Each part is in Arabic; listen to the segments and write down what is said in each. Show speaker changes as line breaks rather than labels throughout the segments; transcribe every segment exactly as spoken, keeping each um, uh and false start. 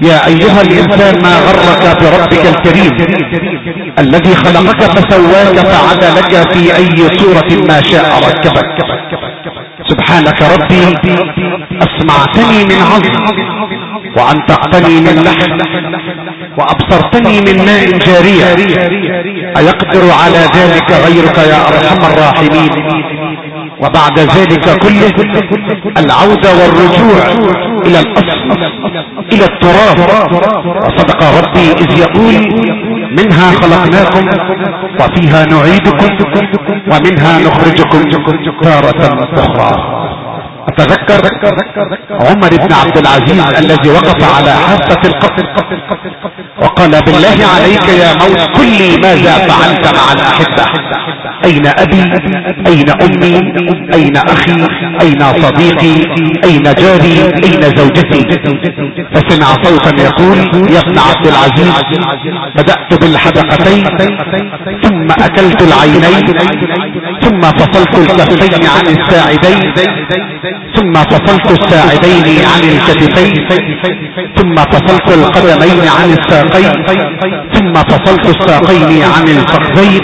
يا ايها الانسان ما غرك بربك الكريم الذي خلقك فسواك فعدلك في اي صورة ما شاء ركبك. سبحانك ربي اسمعتني من عظم وانطقتني من لحم وابصرتني من ماء جارية، ايقدر على ذلك غيرك يا ارحم الراحمين؟ وبعد ذلك كله العودة والرجوع الى الاصل الى التراب. وصدق ربي اذ يقول منها خلقناكم وفيها نعيدكم ومنها نخرجكم تارة اخرى. اتذكر عمر بن عبد العزيز الذي وقف على حافة القبر وقال بالله عليك يا موت قل لي ماذا فعلت مع الاحبة؟ اين ابي؟ اين امي؟ اين اخي؟ اين صديقي؟ اين جاري؟ اين زوجتي؟ فسمع صوتا يقول يا ابن عبد العزيز بدأت بالحدقتين ثم اكلت العينين ثم فصلت الكفين عن الساعدين ثم فصلت الساعدين عن الكتفين ثم فصلت القدمين عن الساقين ثم فصلت الساقين عن الفخذين.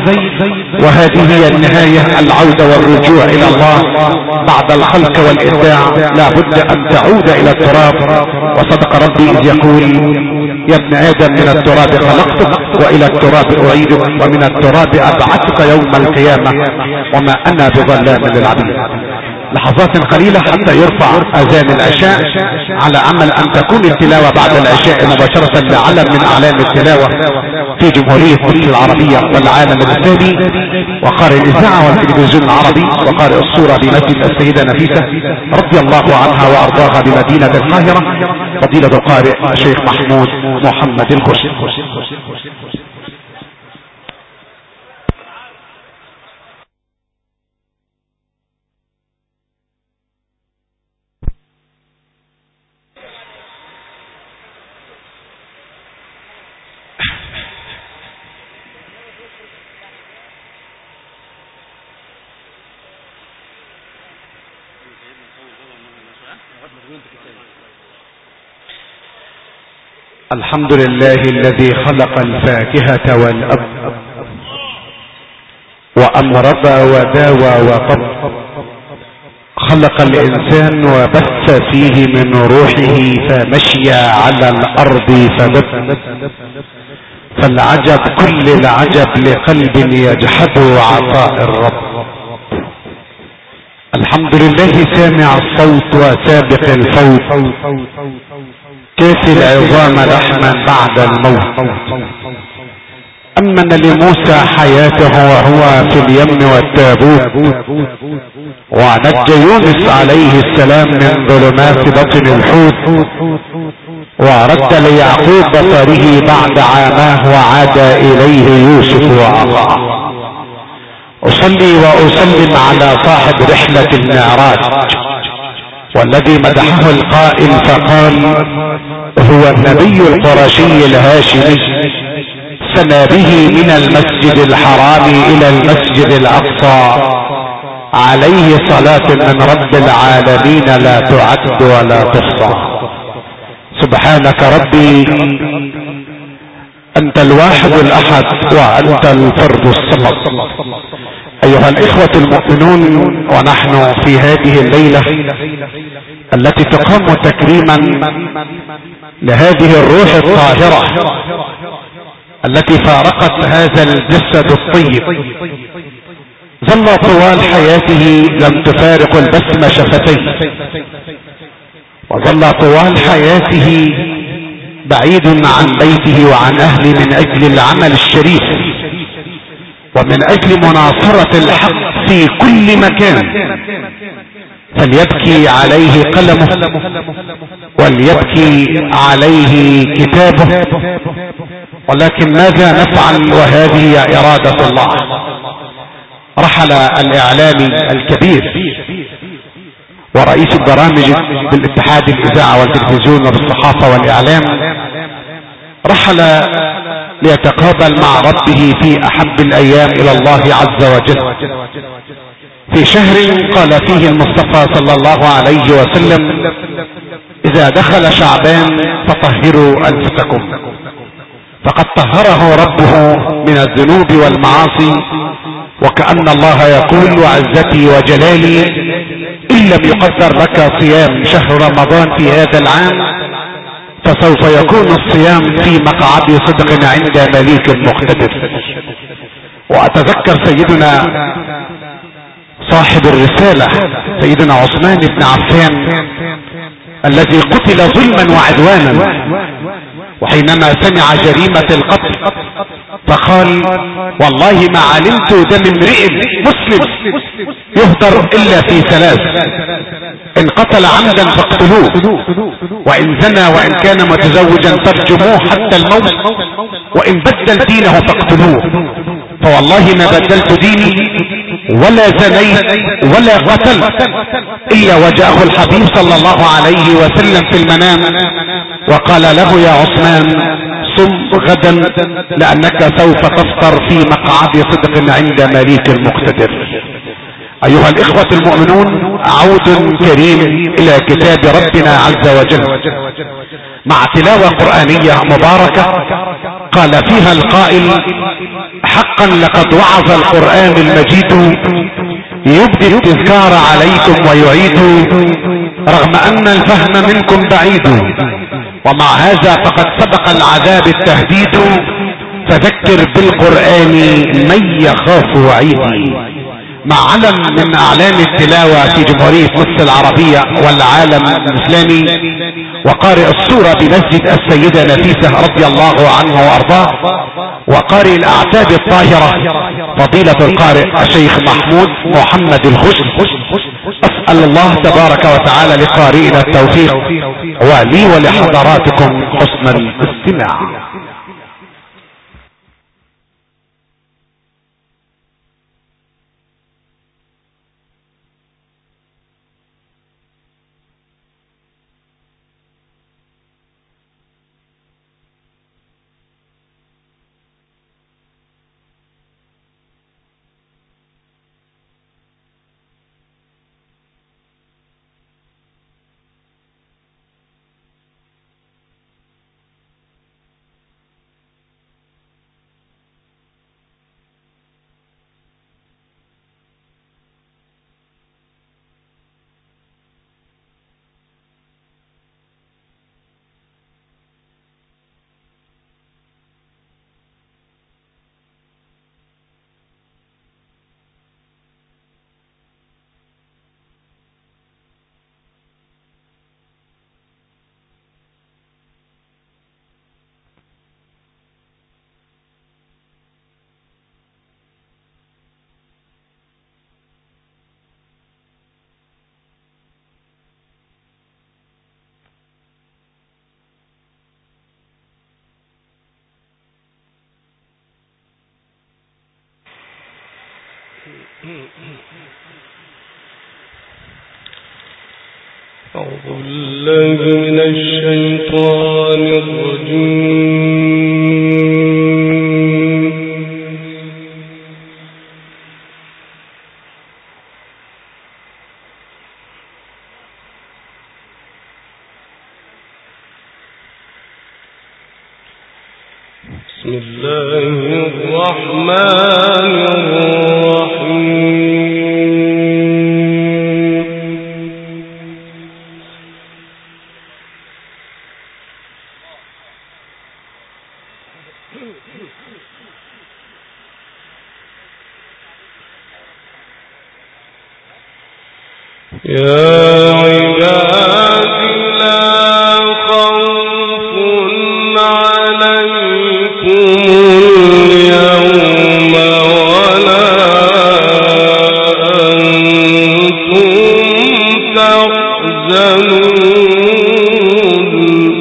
وهذه هي النهاية، العودة والرجوع الى الله بعد الخلق والابداع. لا بد ان تعود الى التراب. وصدق ربي اذ يقول يا ابن ادم من التراب خلقتك والى التراب اعيدك ومن التراب ابعثك يوم القيامة وما انا بظلام للعبيد. لحظات قليلة حتى يرفع اذان العشاء، على امل ان تكون التلاوة بعد العشاء مباشرة لعلم من اعلام التلاوة في جمهورية مصر العربية والعالم الاسلامي، وقارئ الاذاعة والتلفزيون العربي وقارئ الصورة بمسجد السيدة نفيسة رضي الله عنها وارضاها بمدينة القاهرة فضيلة القارئ الشيخ محمود محمد الخشي. الحمد لله الذي خلق الفاكهة والأب وأمرض وداوى وطب، خلق الإنسان وبث فيه من روحه فمشي على الأرض فدب. فالعجب كل العجب لقلب يجحد عطاء الرب. الحمد لله سامع الصوت وسابق الفوت، كافي العظام لحما بعد الموت. أمن لموسى حياته وهو في اليم والتابوت، ونجى يونس عليه السلام من ظلمات بطن الحوت، ورد ليعقوب بصره بعد عاماه وعاد إليه يوسف وأخاه. أصلي وأسلم على صاحب رحلة المعراج والذي مدحه القائل فقال هو النبي القرشي الهاشمي سنى به من المسجد الحرام الى المسجد الاقصى، عليه صلاة من رب العالمين لا تعد ولا تحصى. سبحانك ربي انت الواحد الاحد وانت الفرد الصمد. ايها الاخوة المؤمنون، ونحن في هذه الليلة التي تقام تكريما لهذه الروح الطاهرة التي فارقت هذا الجسد الطيب، ظل طوال حياته لم تفارق البسمة شفتيه، وظل طوال حياته بعيد عن بيته وعن اهله من اجل العمل الشريف ومن اجل مناصرة الحق في كل مكان. فليبكي عليه قلمه وليبكي عليه كتابه، ولكن ماذا نفعل وهذه هي إرادة الله. رحل الإعلامي الكبير ورئيس البرامج بالاتحاد الإذاعة والتلفزيون وبالصحافة والإعلام، رحل ليتقابل مع ربه في أحب الأيام إلى الله عز وجل، في شهر قال فيه المصطفى صلى الله عليه وسلم اذا دخل شعبان فطهروا انفسكم، فقد طهره ربه من الذنوب والمعاصي. وكأن الله يقول وعزتي وجلالي ان لم يقدر لك صيام شهر رمضان في هذا العام فسوف يكون الصيام في مقعد صدق عند مليك مقتدر. واتذكر سيدنا صاحب الرسالة سيدنا عثمان بن عفان الذي قتل ظلما وعدوانا، وحينما سمع جريمة القتل فقال والله ما علمت دم امرئ مسلم يهدر الا في ثلاث: ان قتل عمدا فاقتلوه، وان زنى وان كان متزوجا فارجموه حتى الموت، وان بدل دينه فاقتلوه. فوالله ما بدلت ديني ولا زنيت ولا قتلت الا وجاءه الحبيب صلى الله عليه وسلم في المنام وقال له يا عثمان صم غدا لانك سوف تفطر في مقعد صدق عند مليك المقتدر. ايها الاخوة المؤمنون، عود كريم الى كتاب ربنا عز وجل مع تلاوة قرآنية مباركة قال فيها القائل حقا لقد وعظ القرآن المجيد يبدي التذكار عليكم ويعيد رغم ان الفهم منكم بعيد، ومع هذا فقد سبق العذاب التهديد فذكر بالقرآن من يخاف وعيد. مع علم من اعلام التلاوة في جمهورية مصر العربية والعالم الاسلامي وقارئ السورة بمسجد السيدة نفيسة رضي الله عنه وارضاه وقارئ الاعتاب الطاهرة فضيلة القارئ الشيخ محمود محمد الخشن. اسأل الله تبارك وتعالى لقارئنا التوفيق ولي ولحضراتكم حسن الاستماع.
أعوذ بالله من الشيطان الرجيم. بسم الله الرحمن الرحيم. يا عبادي لا خوف عليكم اليوم ولا أنتم تحزنون.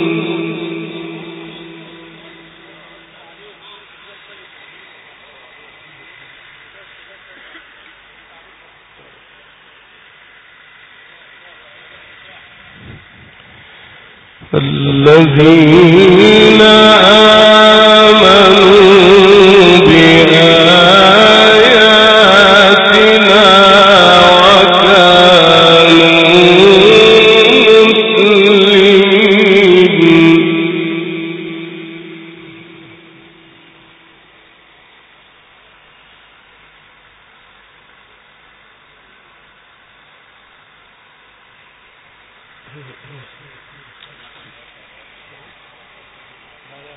الذين آمنوا بآياتنا وكانوا مسلمين.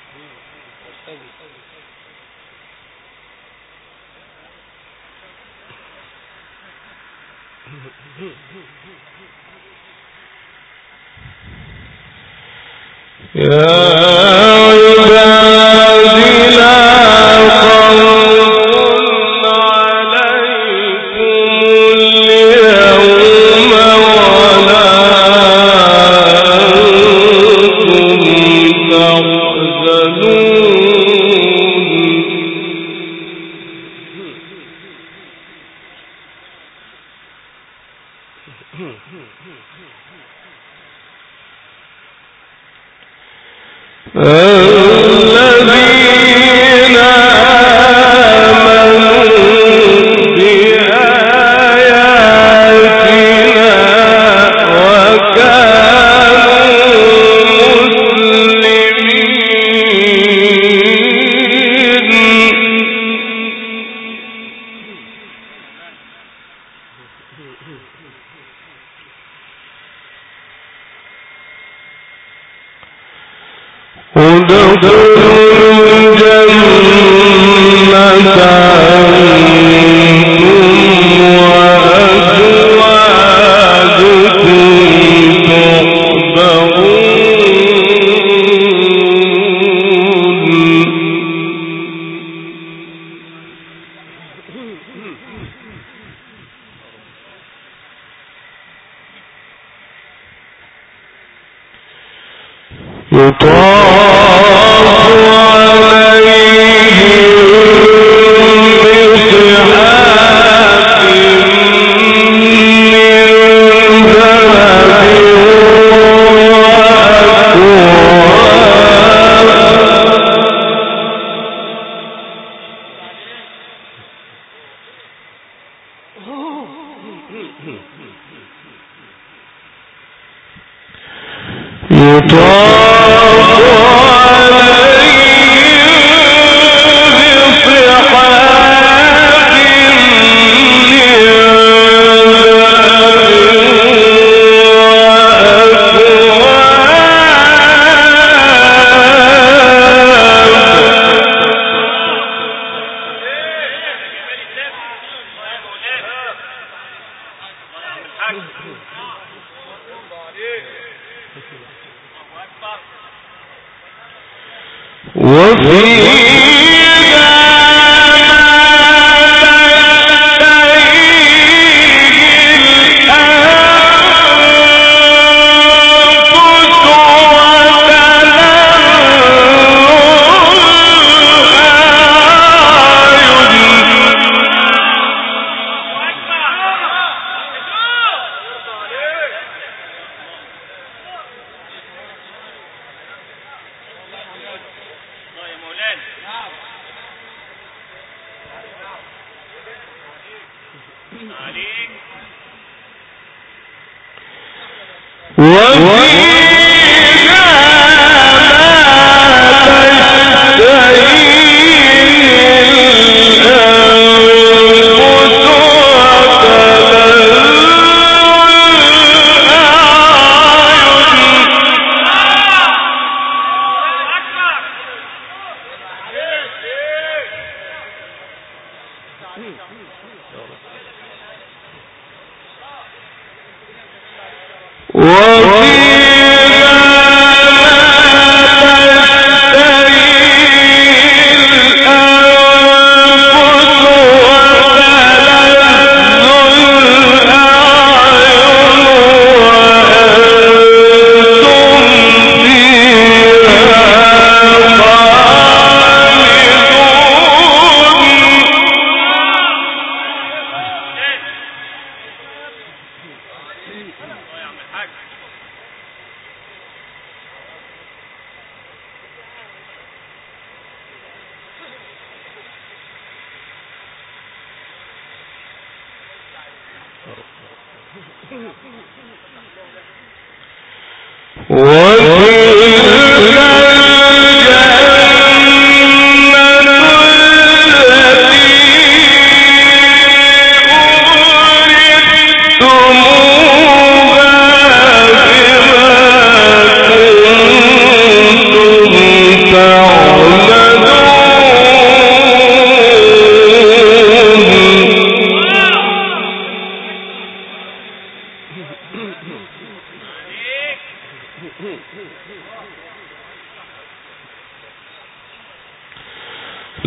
Oh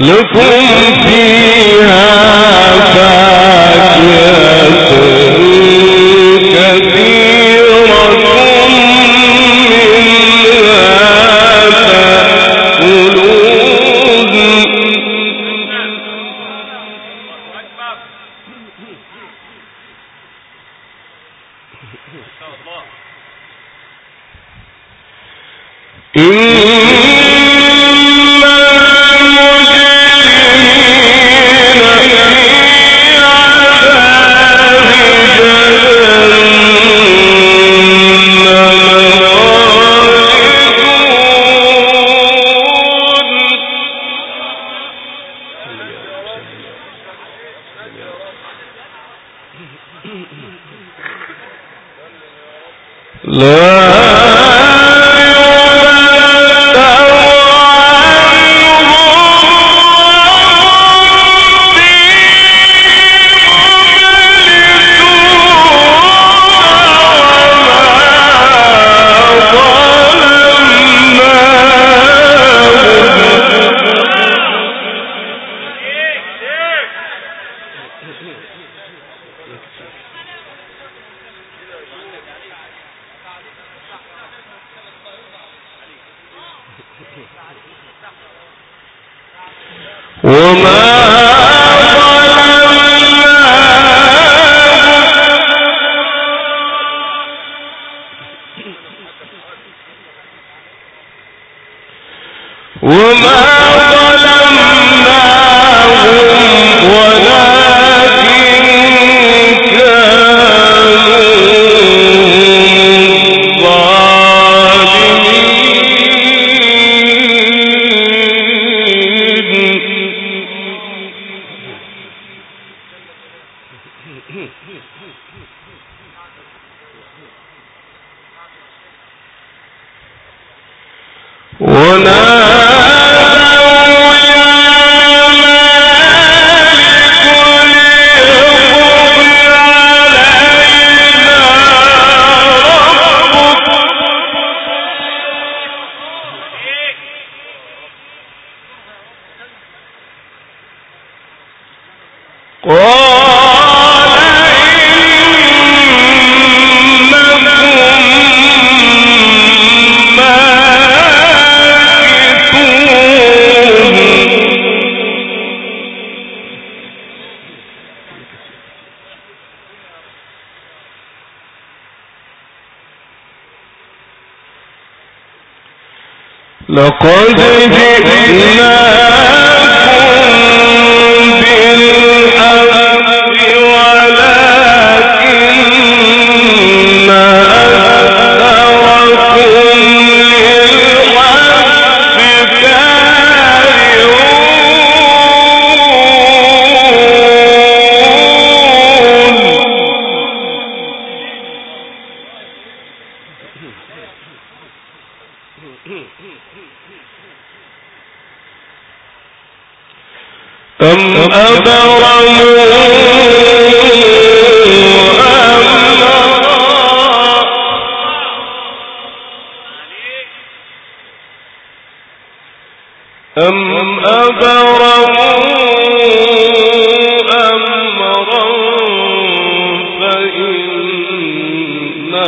لكم فيها فاكهة كثيرة منها تأكلون لقد جئناكم بالحق ولكن أكثركم للحق كارهون أم أبرموا أمرا أم أبرموا أمرا فإنا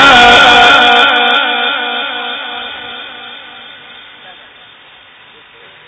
بلى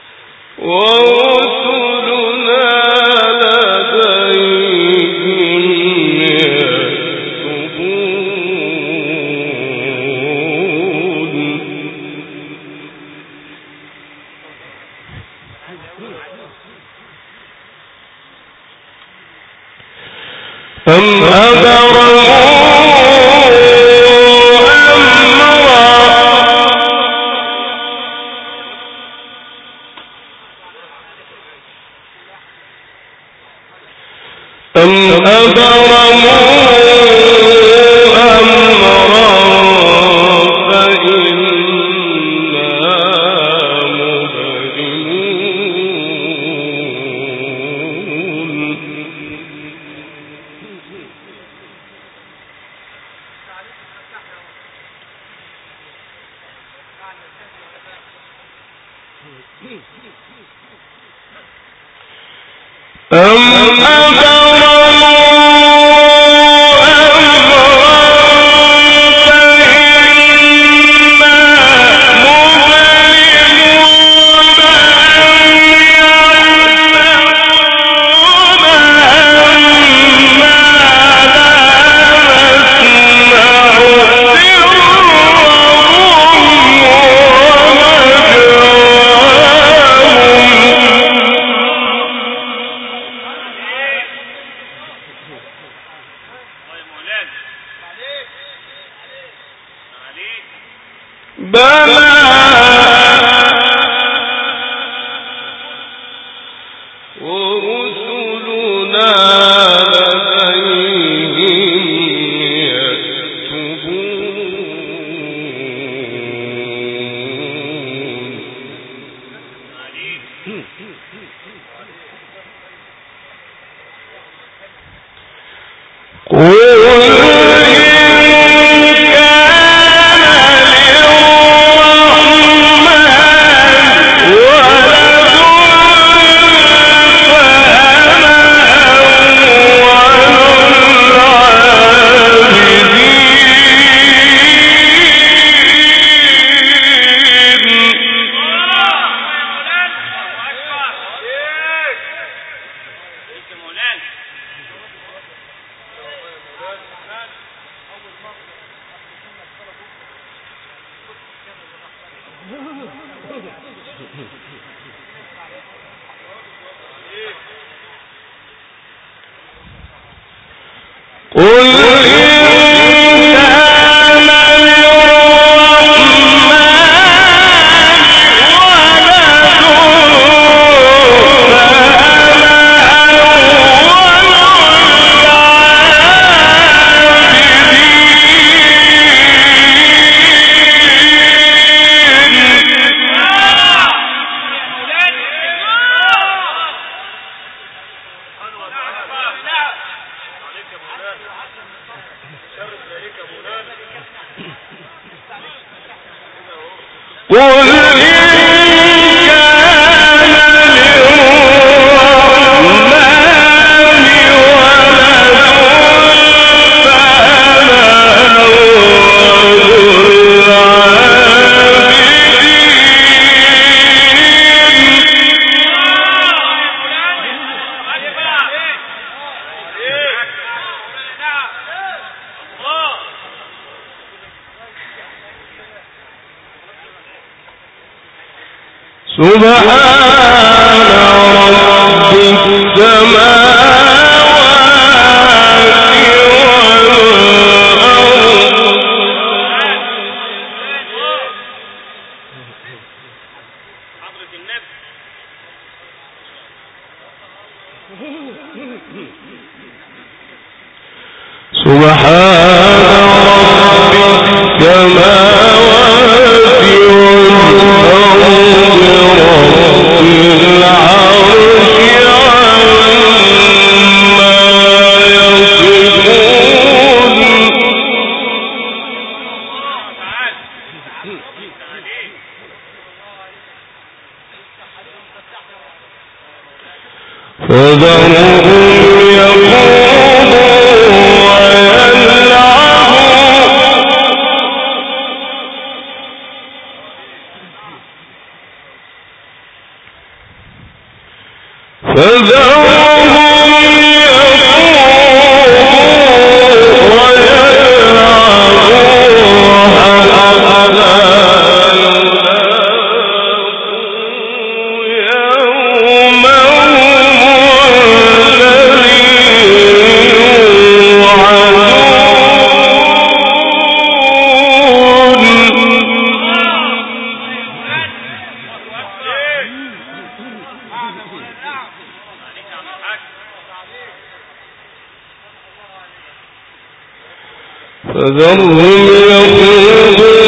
فذرهم يخوضوا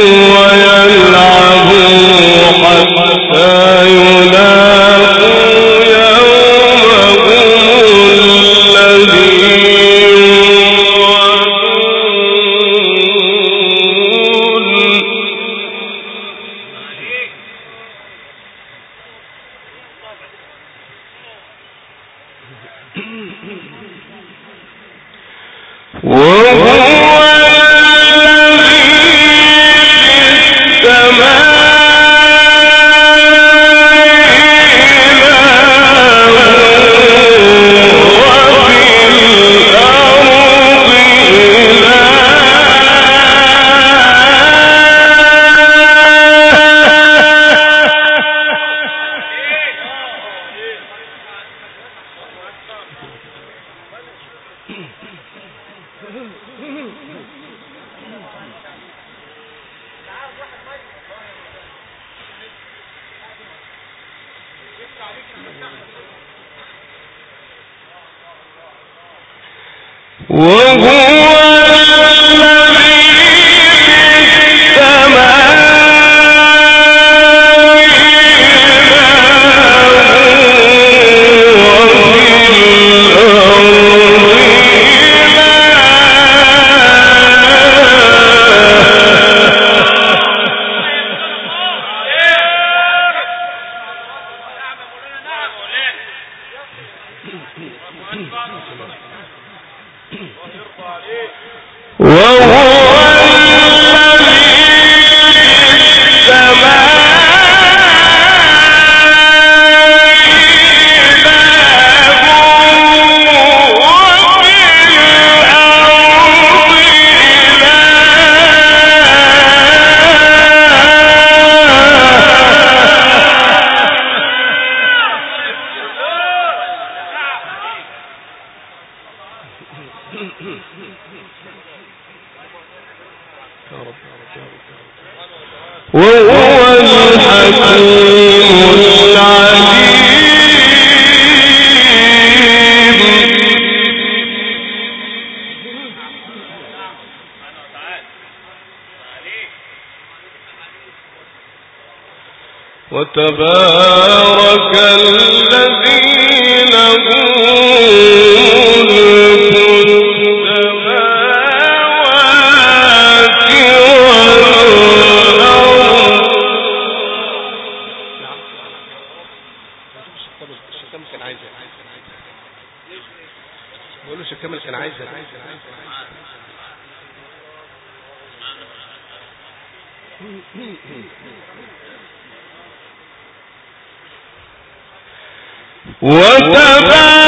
ويلعبوا حتى يلاقوا يومهم الذي وتبارك الذي له ملك السماوات والأرض. الشكام كان عايزة بقول له الشكام كان عايزة وتبارك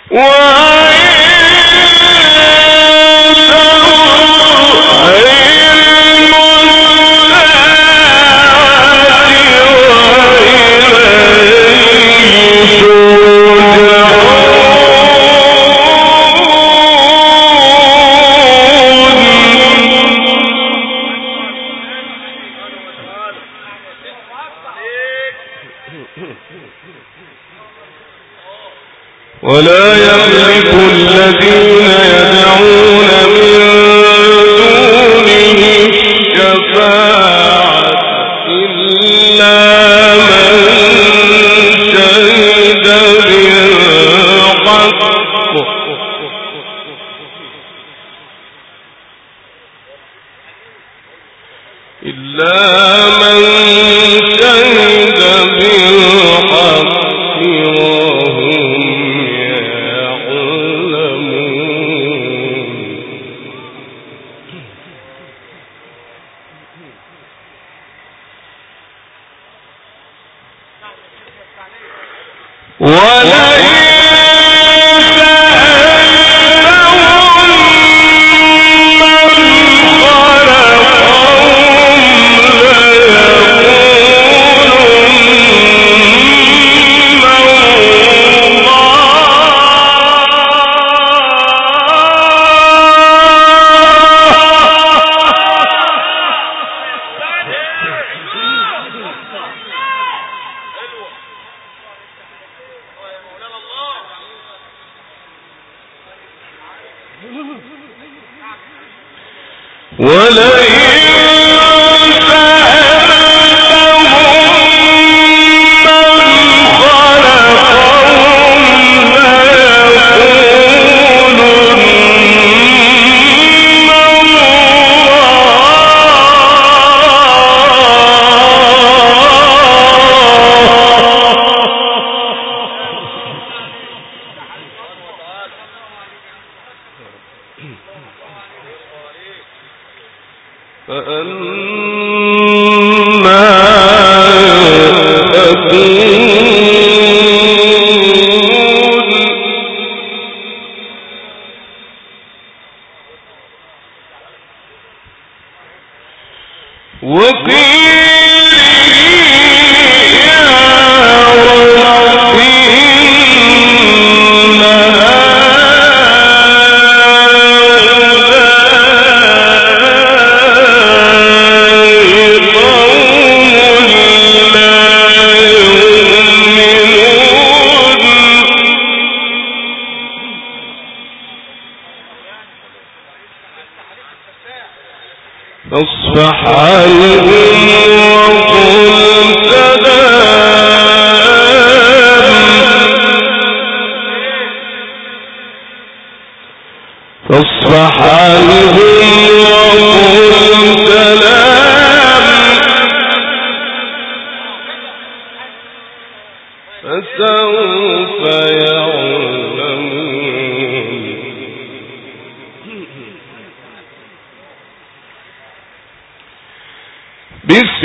ولا يملك الذين يدعون من دونه الشفاعة إلا من شهد بالحق إلا من شهد بالحق فاصفح عنهم وقل سلام فاصفح عنهم وقل سلام فسوف يعلمون بسم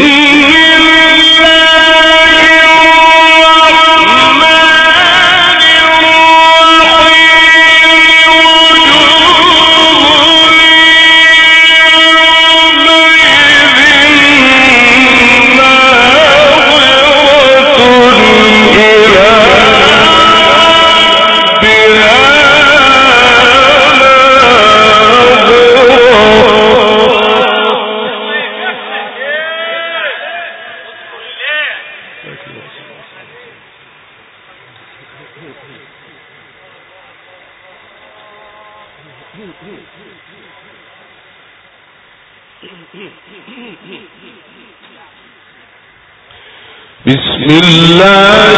بسم الله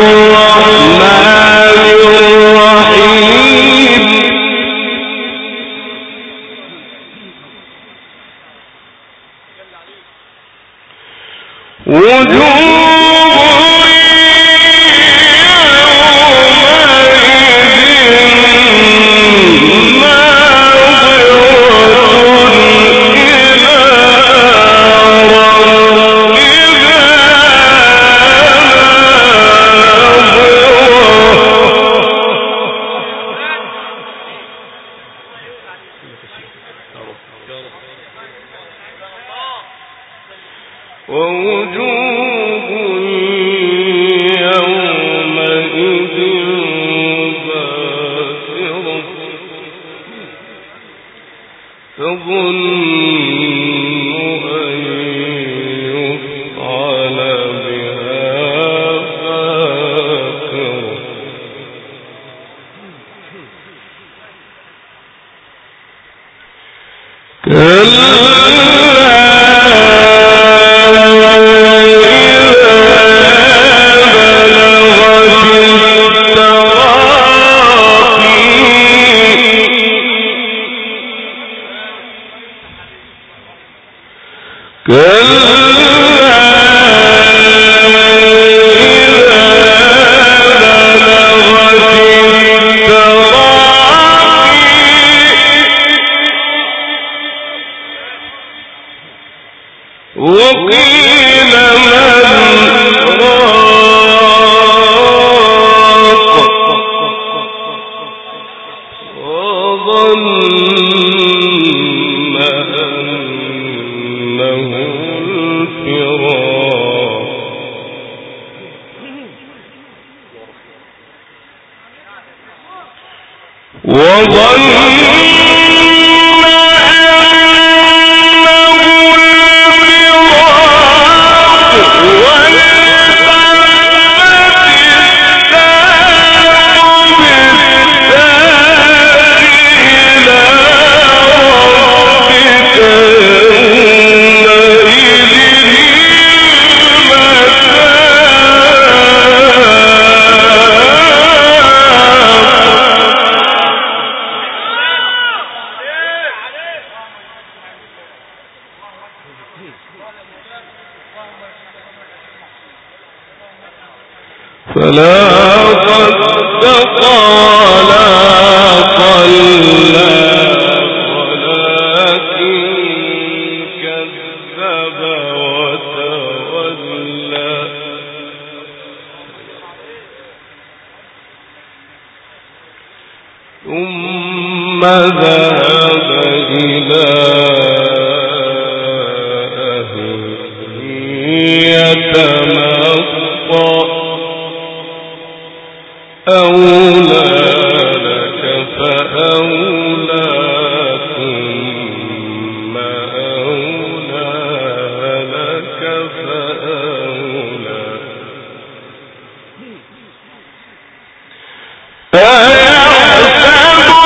الرحمن الرحيم وجوه ووجوه يومئذ باسرة تظن أن يفعل بها فاقرة وقيل من راق وظن أنه الفراق وظن فلا صدق ولا صلى ولكن كذب وتولى ثم ذهب إلى أهله يتمطى أولى لك فأولى ثم أولى لك فأولى أيحسب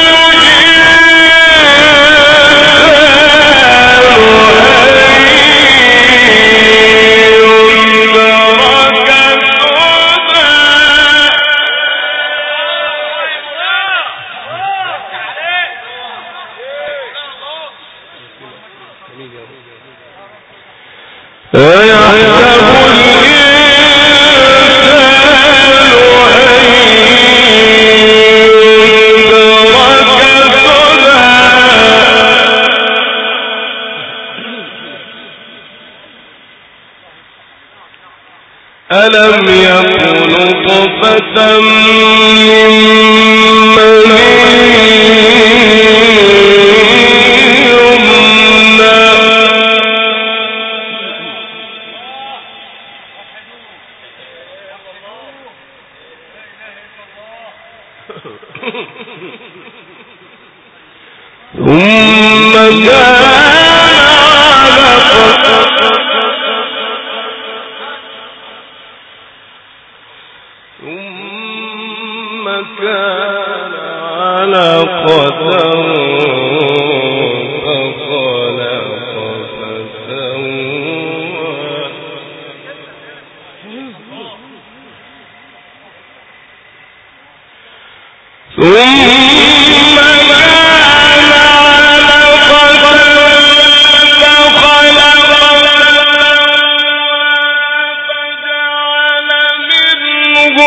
ألم يكن نطفة من مني يمنى ثم كان ثم كان علقة فخلق فسوى ثم كان علقة فخلق فجعل منه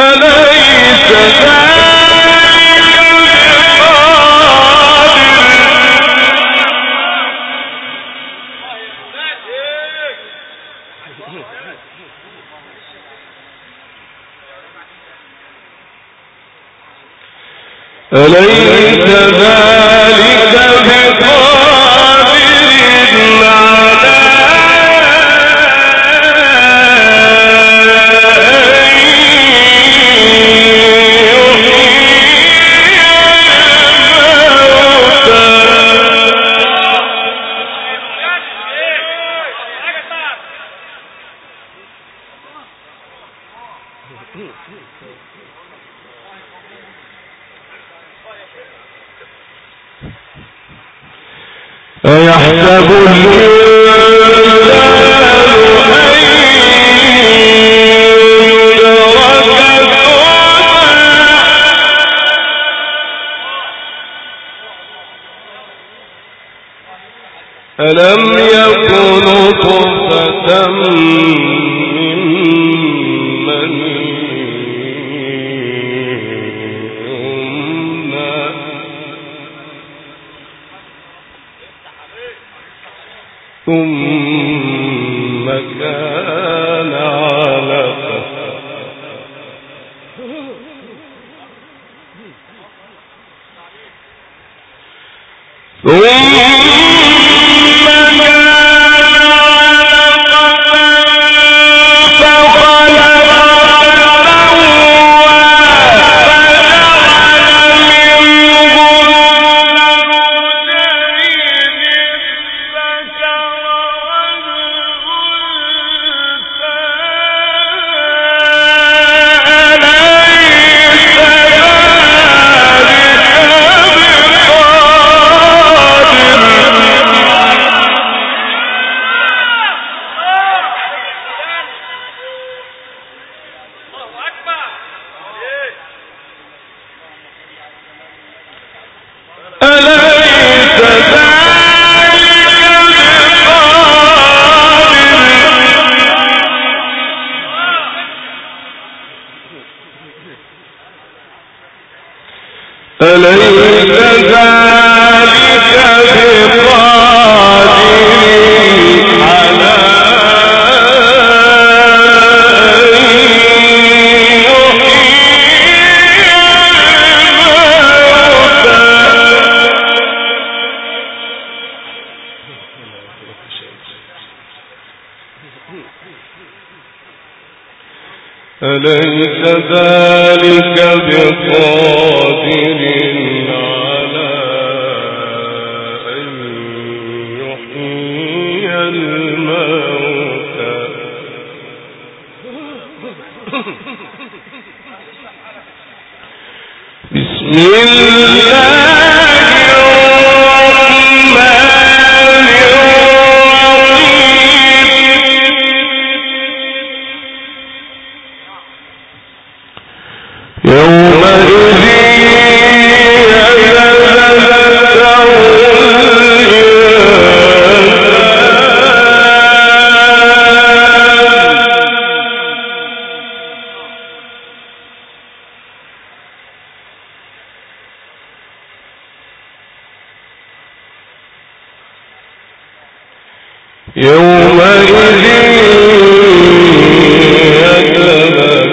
أليس أليس ذلك بقادر على أيحسب الإنسان أن يدرك سدى ألم يكن نطفة من مني ثم كان علقة ثم كان علقة فخلق أليس ذلك بقادر على أليس ذلك بقادر على أن يحيي الموتى بسم الله يومئذ يتذكر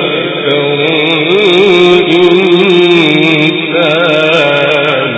الإنسان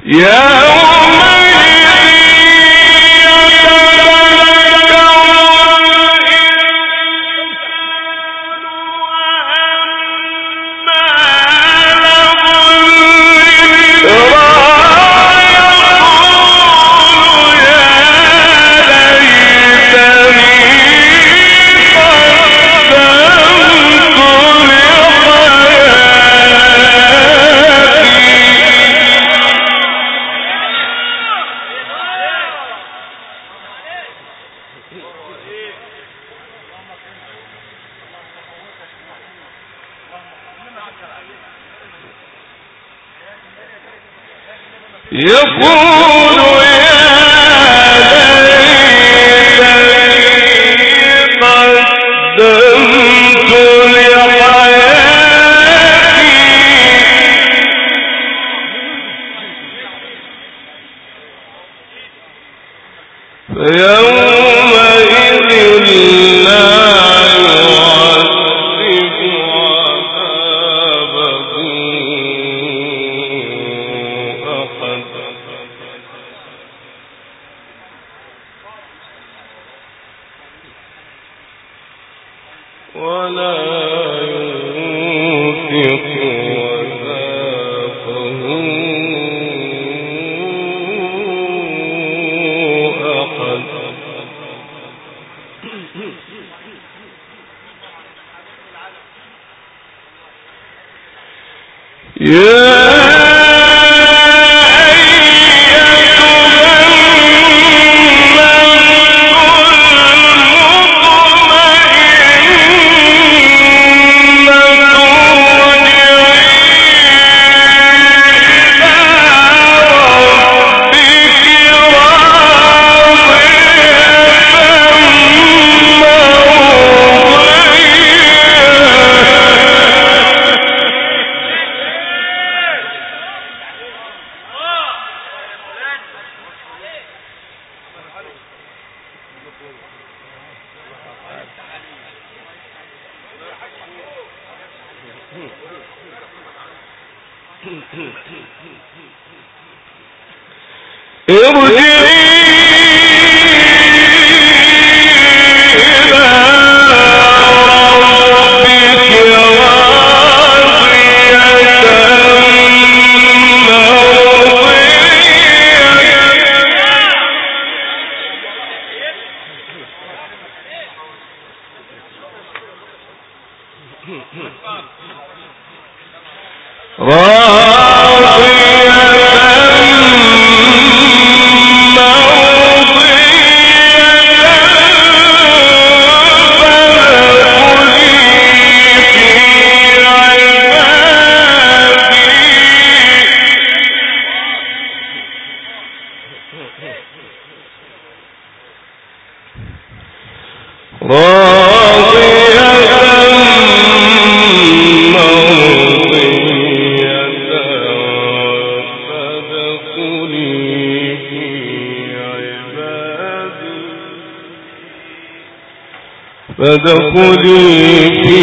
فادخلي في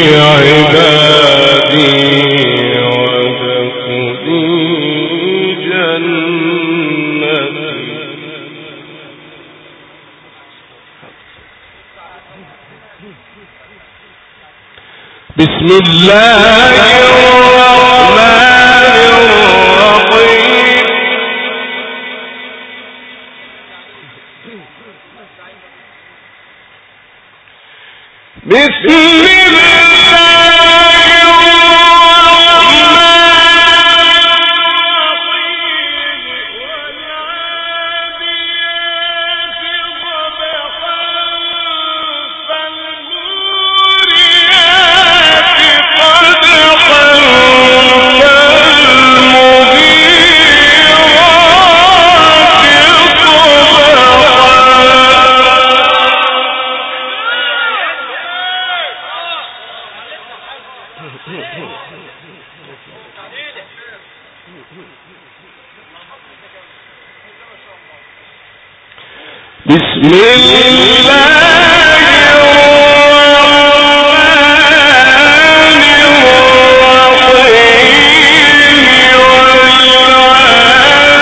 عبادي وادخلي جنتي. بسم الله الرحمن الرحيم. بسم بسم الله الرحمن الرحيم.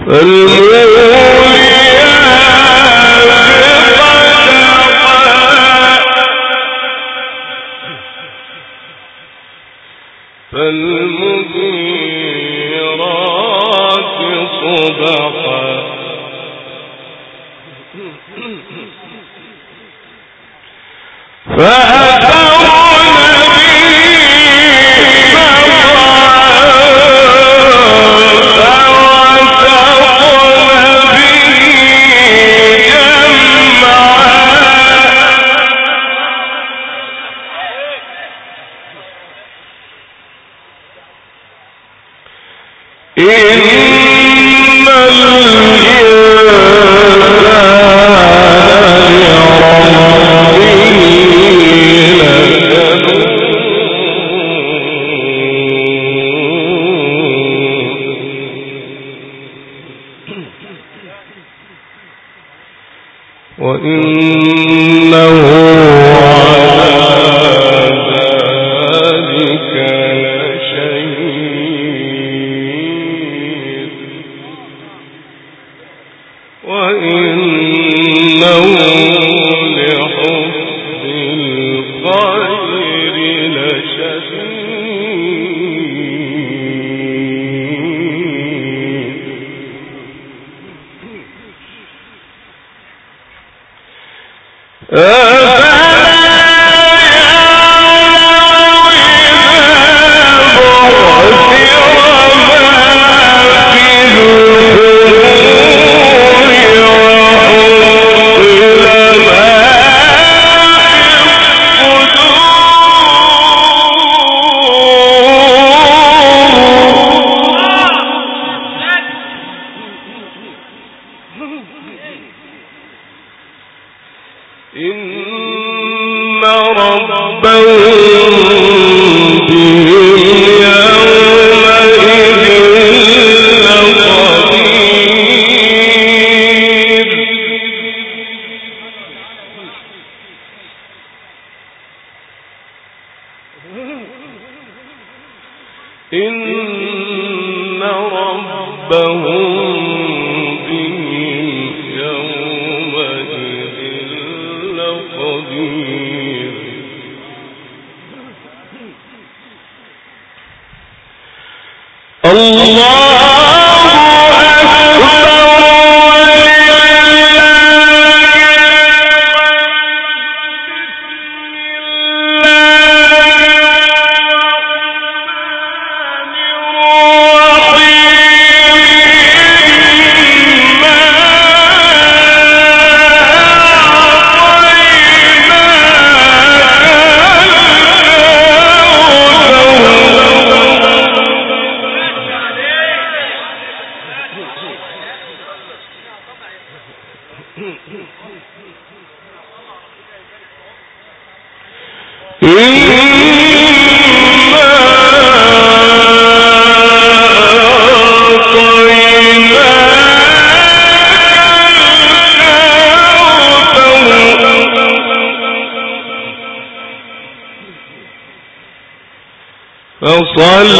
فصل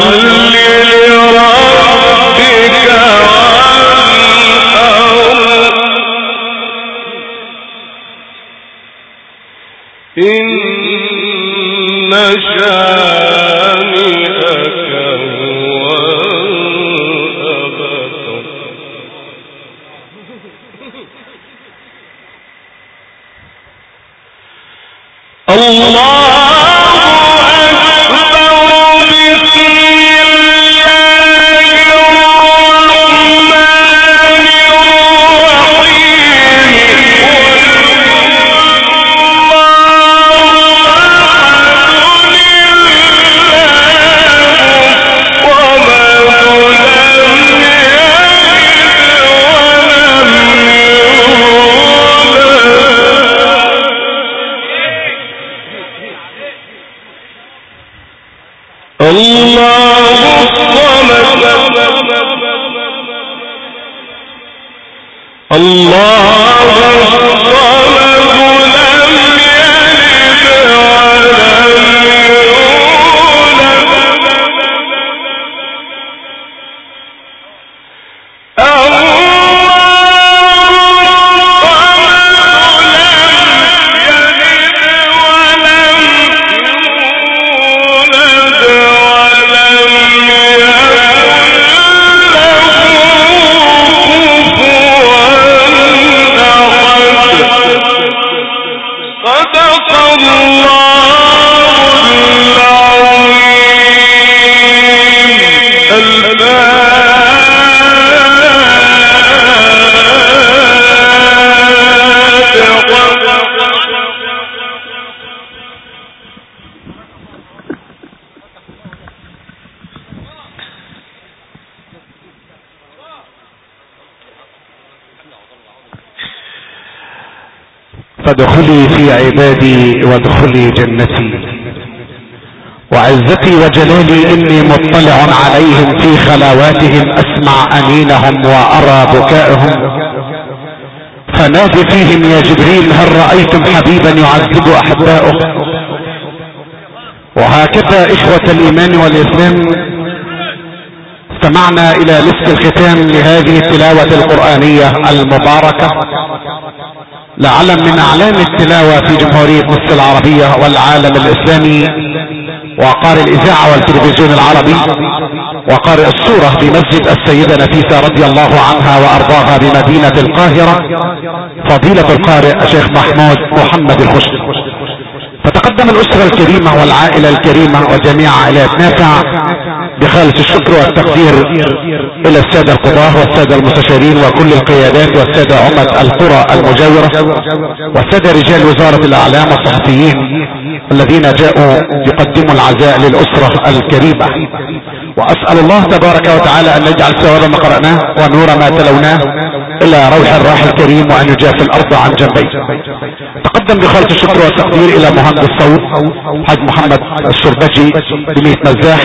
لربك وانحر إن شانئك هو الأبتر. الله الله
فادخلي في عبادي وادخلي جنتي، وعزتي وجلالي اني مطلع عليهم في خلواتهم، اسمع انينهم وارى بكائهم، فنادي فيهم يا جبريل هل رأيتم حبيبا يعذب احباؤه. وهكذا اخوة الايمان والاسلام استمعنا الى مسك الختام لهذه التلاوة القرآنية المباركة، لعلم من اعلام التلاوة في جمهورية مصر العربية والعالم الاسلامي، وقارئ الاذاعة والتلفزيون العربي، وقارئ السورة بمسجد السيدة نفيسة رضي الله عنها وارضاها بمدينة القاهرة، فضيلة القارئ الشيخ محمود محمد الخشب. فتقدم الاسرة الكريمة والعائلة الكريمة وجميع عائلات نافع بخالص الشكر والتقدير الى السادة القضاة والسادة المستشارين وكل القيادات والسادة عمد القرى المجاورة والسادة رجال وزارة الاعلام والصحفيين الذين جاءوا يقدموا العزاء للاسرة الكريمة. واسأل الله تبارك وتعالى ان يجعل ثواب ما قرأناه ونور ما تلوناه الى روح الراح الكريم وان يجاف الارض عن جنبيه. تقدم بخالص الشكر والتقدير الى مهندس الصوت حاج محمد الشربجي بميت مزاح،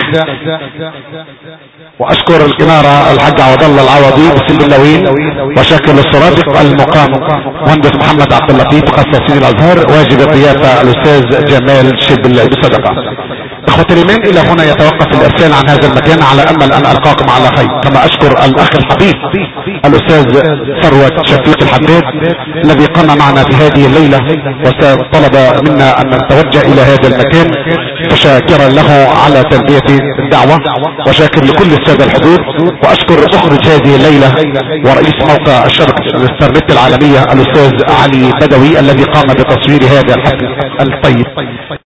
واشكر الامارة الحاج عوض الله العوضي بالسنبلاوين، وشاكر للسرادق المقام مهندس محمد عبد اللطيف قصاصين الازهر، واجب الضيافة الاستاذ جمال شبل بصدقة. اخوة الايمان الى هنا يتوقف الارسال عن هذا المكان على امل ان القاكم على خير، كما اشكر الاخ الحبيب الاستاذ ثروت شفيق الحداد الذي قام معنا في هذه الليلة وطلب منا ان نتوجه الى هذا المكان، فشاكرا له على تلبية الدعوة، وشاكر لكل السادة الحضور. واشكر مخرج هذه الليلة ورئيس موقع الشبكة الانترنت العالمية الاستاذ علي بدوي الذي قام بتصوير هذا الحفل الطيب.